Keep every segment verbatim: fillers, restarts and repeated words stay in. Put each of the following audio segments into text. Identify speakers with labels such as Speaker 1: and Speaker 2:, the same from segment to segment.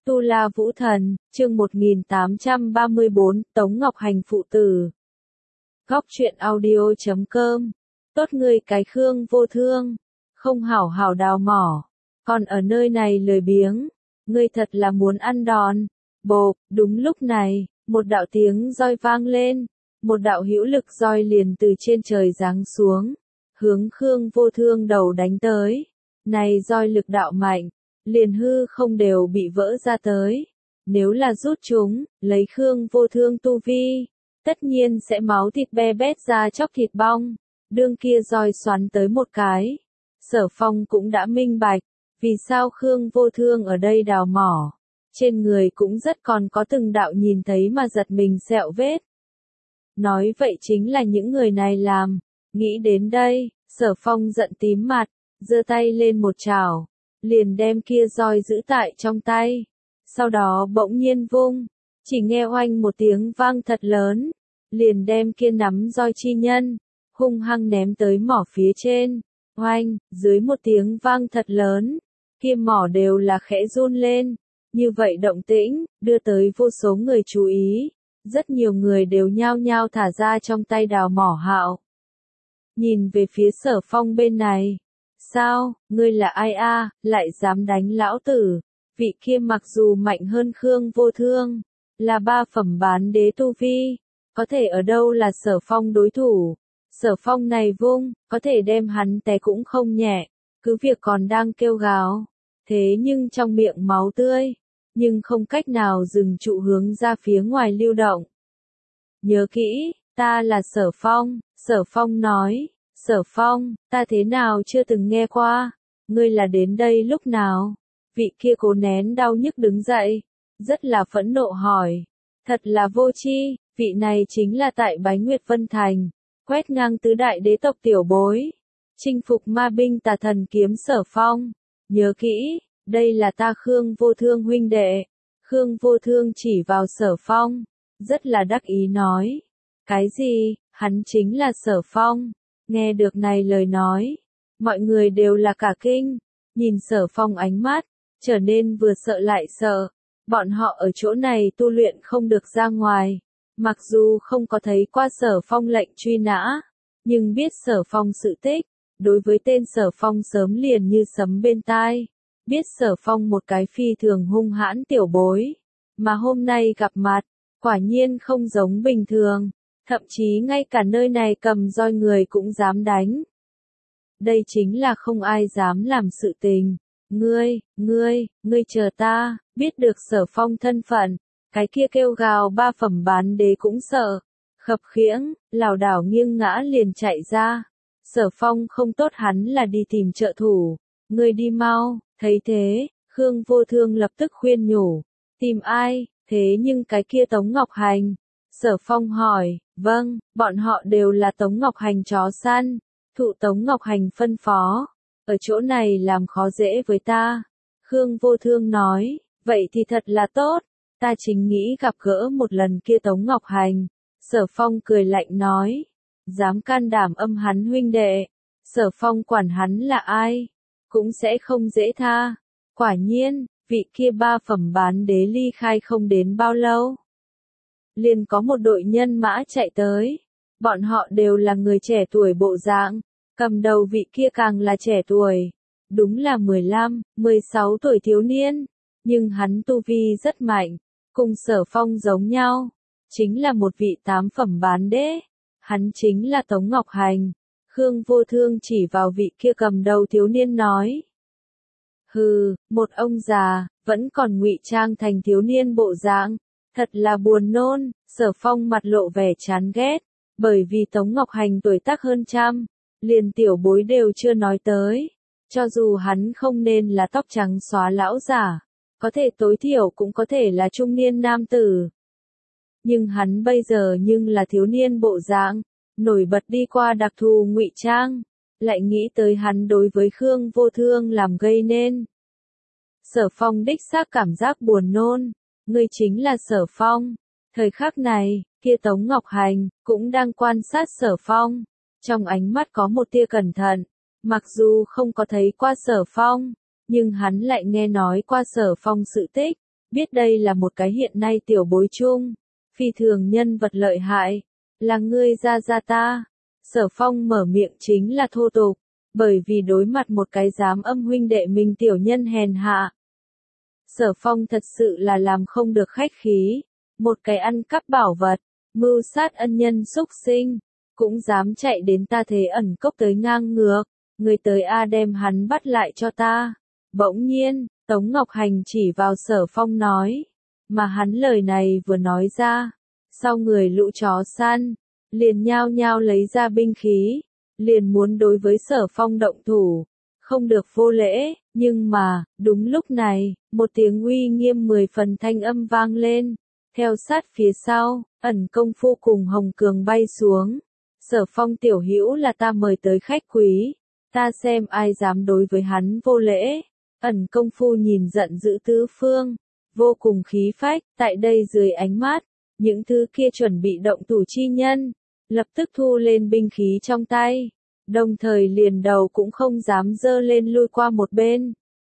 Speaker 1: Tu La Vũ Thần, chương một nghìn tám trăm ba mươi bốn, Tống Ngọc Hành phụ tử. Góc truyện audio chấm com. Tốt ngươi cái Khương Vô Thương, không hảo hảo đào mỏ, còn ở nơi này lười biếng, ngươi thật là muốn ăn đòn. Bộp, đúng lúc này, một đạo tiếng roi vang lên, một đạo hữu lực roi liền từ trên trời giáng xuống, hướng Khương Vô Thương đầu đánh tới. Này roi lực đạo mạnh, liền hư không đều bị vỡ ra tới. Nếu là rút chúng, lấy Khương Vô Thương tu vi, tất nhiên sẽ máu thịt be bét ra chóc thịt bong. Đương kia roi xoắn tới một cái, Sở Phong cũng đã minh bạch, vì sao Khương Vô Thương ở đây đào mỏ. Trên người cũng rất còn có từng đạo nhìn thấy mà giật mình sẹo vết. Nói vậy chính là những người này làm. Nghĩ đến đây, Sở Phong giận tím mặt, giơ tay lên một chảo, liền đem kia roi giữ tại trong tay. Sau đó bỗng nhiên vung, chỉ nghe oanh một tiếng vang thật lớn, liền đem kia nắm roi chi nhân, hung hăng ném tới mỏ phía trên. Oanh, dưới một tiếng vang thật lớn, kia mỏ đều là khẽ run lên. Như vậy động tĩnh, đưa tới vô số người chú ý. Rất nhiều người đều nhao nhao thả ra trong tay đào mỏ hạo. Nhìn về phía Sở Phong bên này. Sao, ngươi là ai a, lại dám đánh lão tử? Vị kia mặc dù mạnh hơn Khương Vô Thương, là ba phẩm bán đế tu vi, có thể ở đâu là Sở Phong đối thủ? Sở Phong này vung, có thể đem hắn té cũng không nhẹ, cứ việc còn đang kêu gào. Thế nhưng trong miệng máu tươi, nhưng không cách nào dừng trụ hướng ra phía ngoài lưu động. Nhớ kỹ, ta là Sở Phong, Sở Phong nói. Sở Phong, ta thế nào chưa từng nghe qua, ngươi là đến đây lúc nào? Vị kia cố nén đau nhức đứng dậy, rất là phẫn nộ hỏi. Thật là vô tri, vị này chính là tại Bái Nguyệt Vân Thành, quét ngang tứ đại đế tộc tiểu bối, chinh phục ma binh tà thần kiếm Sở Phong. Nhớ kỹ, đây là ta Khương Vô Thương huynh đệ. Khương Vô Thương chỉ vào Sở Phong, rất là đắc ý nói. Cái gì, hắn chính là Sở Phong? Nghe được này lời nói, mọi người đều là cả kinh, nhìn Sở Phong ánh mắt, trở nên vừa sợ lại sợ. Bọn họ ở chỗ này tu luyện không được ra ngoài, mặc dù không có thấy qua Sở Phong lệnh truy nã, nhưng biết Sở Phong sự tích, đối với tên Sở Phong sớm liền như sấm bên tai, biết Sở Phong một cái phi thường hung hãn tiểu bối, mà hôm nay gặp mặt, quả nhiên không giống bình thường. Thậm chí ngay cả nơi này cầm roi người cũng dám đánh. Đây chính là không ai dám làm sự tình. Ngươi, ngươi, ngươi chờ ta, biết được Sở Phong thân phận, cái kia kêu gào ba phẩm bán đế cũng sợ. Khập khiễng, lảo đảo nghiêng ngã liền chạy ra. Sở Phong không tốt hắn là đi tìm trợ thủ. Ngươi đi mau, thấy thế, Khương Vô Thương lập tức khuyên nhủ. Tìm ai, thế nhưng cái kia Tống Ngọc Hành. Sở Phong hỏi, vâng, bọn họ đều là Tống Ngọc Hành chó săn, thụ Tống Ngọc Hành phân phó, ở chỗ này làm khó dễ với ta. Khương Vô Thương nói, vậy thì thật là tốt, ta chính nghĩ gặp gỡ một lần kia Tống Ngọc Hành. Sở Phong cười lạnh nói, dám can đảm âm hắn huynh đệ, Sở Phong quản hắn là ai, cũng sẽ không dễ tha. Quả nhiên, vị kia ba phẩm bán đế ly khai không đến bao lâu, liền có một đội nhân mã chạy tới. Bọn họ đều là người trẻ tuổi bộ dạng, cầm đầu vị kia càng là trẻ tuổi. Đúng là mười lăm, mười sáu tuổi thiếu niên, nhưng hắn tu vi rất mạnh, cùng Sở Phong giống nhau, chính là một vị tám phẩm bán đế. Hắn chính là Tống Ngọc Hành. Khương Vô Thương chỉ vào vị kia cầm đầu thiếu niên nói. Hừ, một ông già, vẫn còn ngụy trang thành thiếu niên bộ dạng. Thật là buồn nôn. Sở Phong mặt lộ vẻ chán ghét, bởi vì Tống Ngọc Hành tuổi tác hơn trăm, liền tiểu bối đều chưa nói tới. Cho dù hắn không nên là tóc trắng xóa lão giả, có thể tối thiểu cũng có thể là trung niên nam tử. Nhưng hắn bây giờ nhưng là thiếu niên bộ dạng, nổi bật đi qua đặc thù ngụy trang, lại nghĩ tới hắn đối với Khương Vô Thương làm gây nên. Sở Phong đích xác cảm giác buồn nôn. Ngươi chính là Sở Phong. Thời khắc này, kia Tống Ngọc Hành cũng đang quan sát Sở Phong, trong ánh mắt có một tia cẩn thận. Mặc dù không có thấy qua Sở Phong, nhưng hắn lại nghe nói qua Sở Phong sự tích, biết đây là một cái hiện nay tiểu bối chung, phi thường nhân vật lợi hại, là ngươi ra ra ta. Sở Phong mở miệng chính là thô tục, bởi vì đối mặt một cái dám âm huynh đệ mình tiểu nhân hèn hạ. Sở Phong thật sự là làm không được khách khí, một cái ăn cắp bảo vật, mưu sát ân nhân xúc sinh, cũng dám chạy đến ta Thế Ẩn Cốc tới ngang ngược, người tới a đem hắn bắt lại cho ta. Bỗng nhiên, Tống Ngọc Hành chỉ vào Sở Phong nói, mà hắn lời này vừa nói ra, sau người lũ chó săn, liền nhao nhao lấy ra binh khí, liền muốn đối với Sở Phong động thủ, không được vô lễ, nhưng mà, đúng lúc này, một tiếng uy nghiêm mười phần thanh âm vang lên, theo sát phía sau, Ẩn Công Phu cùng Hồng Cường bay xuống. Sở Phong tiểu hữu là ta mời tới khách quý, ta xem ai dám đối với hắn vô lễ. Ẩn Công Phu nhìn giận dữ tứ phương, vô cùng khí phách, tại đây dưới ánh mắt, những thứ kia chuẩn bị động thủ chi nhân, lập tức thu lên binh khí trong tay, đồng thời liền đầu cũng không dám dơ lên lui qua một bên.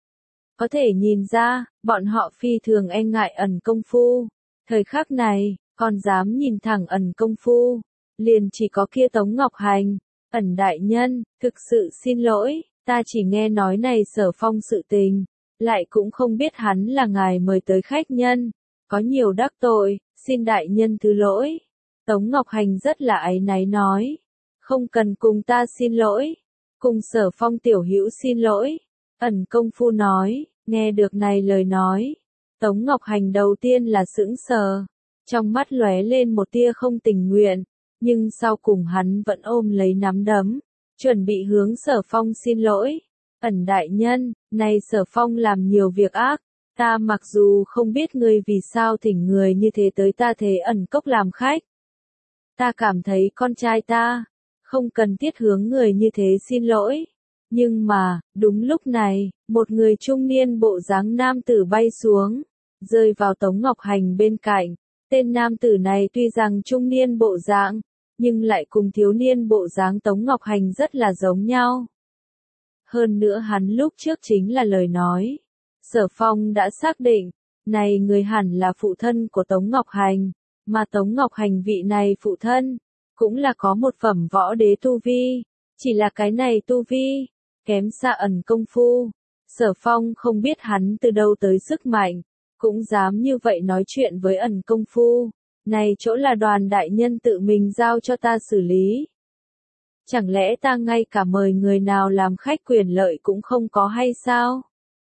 Speaker 1: Có thể nhìn ra, bọn họ phi thường e ngại Ẩn Công Phu, thời khắc này, còn dám nhìn thẳng Ẩn Công Phu, liền chỉ có kia Tống Ngọc Hành. Ẩn đại nhân, thực sự xin lỗi, ta chỉ nghe nói này Sở Phong sự tình, lại cũng không biết hắn là ngài mời tới khách nhân, có nhiều đắc tội, xin đại nhân thứ lỗi. Tống Ngọc Hành rất là áy náy nói, không cần cùng ta xin lỗi, cùng Sở Phong tiểu hữu xin lỗi. Ẩn Công Phu nói, nghe được này lời nói, Tống Ngọc Hành đầu tiên là sững sờ, trong mắt lóe lên một tia không tình nguyện, nhưng sau cùng hắn vẫn ôm lấy nắm đấm, chuẩn bị hướng Sở Phong xin lỗi. Ẩn đại nhân, này Sở Phong làm nhiều việc ác, ta mặc dù không biết ngươi vì sao thỉnh người như thế tới ta Thế Ẩn Cốc làm khách. Ta cảm thấy con trai ta, không cần thiết hướng người như thế xin lỗi. Nhưng mà, đúng lúc này, một người trung niên bộ dáng nam tử bay xuống, rơi vào Tống Ngọc Hành bên cạnh. Tên nam tử này tuy rằng trung niên bộ dáng, nhưng lại cùng thiếu niên bộ dáng Tống Ngọc Hành rất là giống nhau. Hơn nữa hắn lúc trước chính là lời nói. Sở Phong đã xác định, này người hẳn là phụ thân của Tống Ngọc Hành, mà Tống Ngọc Hành vị này phụ thân, cũng là có một phẩm võ đế tu vi, chỉ là cái này tu vi, kém xa Ẩn Công Phu. Sở Phong không biết hắn từ đâu tới sức mạnh, cũng dám như vậy nói chuyện với Ẩn Công Phu. Này chỗ là đoàn đại nhân tự mình giao cho ta xử lý. Chẳng lẽ ta ngay cả mời người nào làm khách quyền lợi cũng không có hay sao?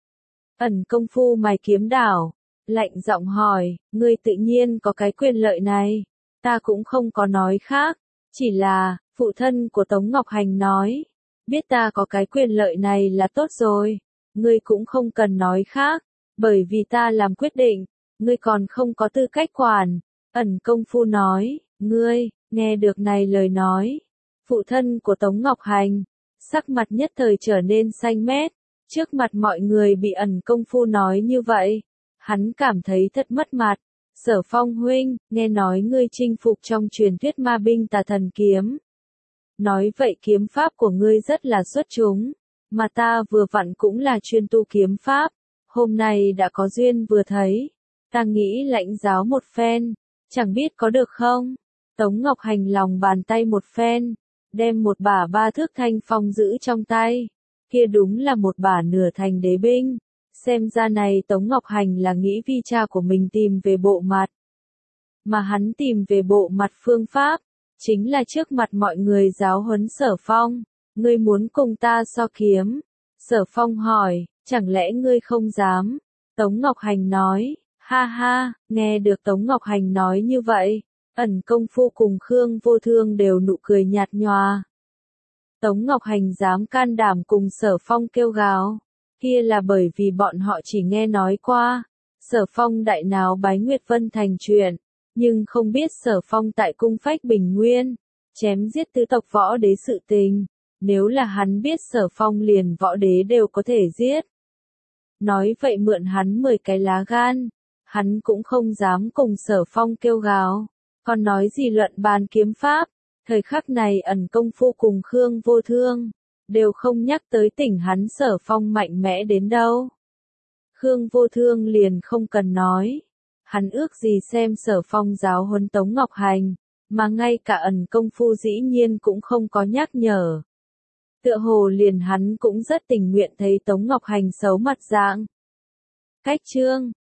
Speaker 1: Ẩn Công Phu mày kiếm đảo, lạnh giọng hỏi, ngươi tự nhiên có cái quyền lợi này, ta cũng không có nói khác, chỉ là, phụ thân của Tống Ngọc Hành nói, biết ta có cái quyền lợi này là tốt rồi, ngươi cũng không cần nói khác, bởi vì ta làm quyết định, ngươi còn không có tư cách quản. Ẩn Công Phu nói, ngươi, nghe được này lời nói, phụ thân của Tống Ngọc Hành, sắc mặt nhất thời trở nên xanh mét, trước mặt mọi người bị Ẩn Công Phu nói như vậy, hắn cảm thấy thật mất mặt. Sở Phong huynh, nghe nói ngươi chinh phục trong truyền thuyết ma binh Tà Thần Kiếm. Nói vậy kiếm pháp của ngươi rất là xuất chúng, mà ta vừa vặn cũng là chuyên tu kiếm pháp, hôm nay đã có duyên vừa thấy, ta nghĩ lãnh giáo một phen. Chẳng biết có được không? Tống Ngọc Hành lòng bàn tay một phen, đem một bả ba thước thanh phong giữ trong tay. Kia đúng là một bả nửa thành đế binh. Xem ra này Tống Ngọc Hành là nghĩ vi cha của mình tìm về bộ mặt. Mà hắn tìm về bộ mặt phương pháp, chính là trước mặt mọi người giáo huấn Sở Phong. Ngươi muốn cùng ta so kiếm? Sở Phong hỏi, chẳng lẽ ngươi không dám? Tống Ngọc Hành nói. Ha ha, nghe được Tống Ngọc Hành nói như vậy, Ẩn Công Phu cùng Khương Vô Thương đều nụ cười nhạt nhòa. Tống Ngọc Hành dám can đảm cùng Sở Phong kêu gào, kia là bởi vì bọn họ chỉ nghe nói qua, Sở Phong đại náo Bái Nguyệt Vân thành chuyện, nhưng không biết Sở Phong tại cung Phách Bình Nguyên, chém giết tứ tộc võ đế sự tình, nếu là hắn biết Sở Phong liền võ đế đều có thể giết. Nói vậy mượn hắn mười cái lá gan. Hắn cũng không dám cùng Sở Phong kêu gào, còn nói gì luận bàn kiếm pháp, thời khắc này Ẩn Công Phu cùng Khương Vô Thương, đều không nhắc tới tỉnh hắn Sở Phong mạnh mẽ đến đâu. Khương Vô Thương liền không cần nói. Hắn ước gì xem Sở Phong giáo huấn Tống Ngọc Hành, mà ngay cả ẩn công phu dĩ nhiên cũng không có nhắc nhở. Tựa hồ liền hắn cũng rất tình nguyện thấy Tống Ngọc Hành xấu mặt dạng. Cách chương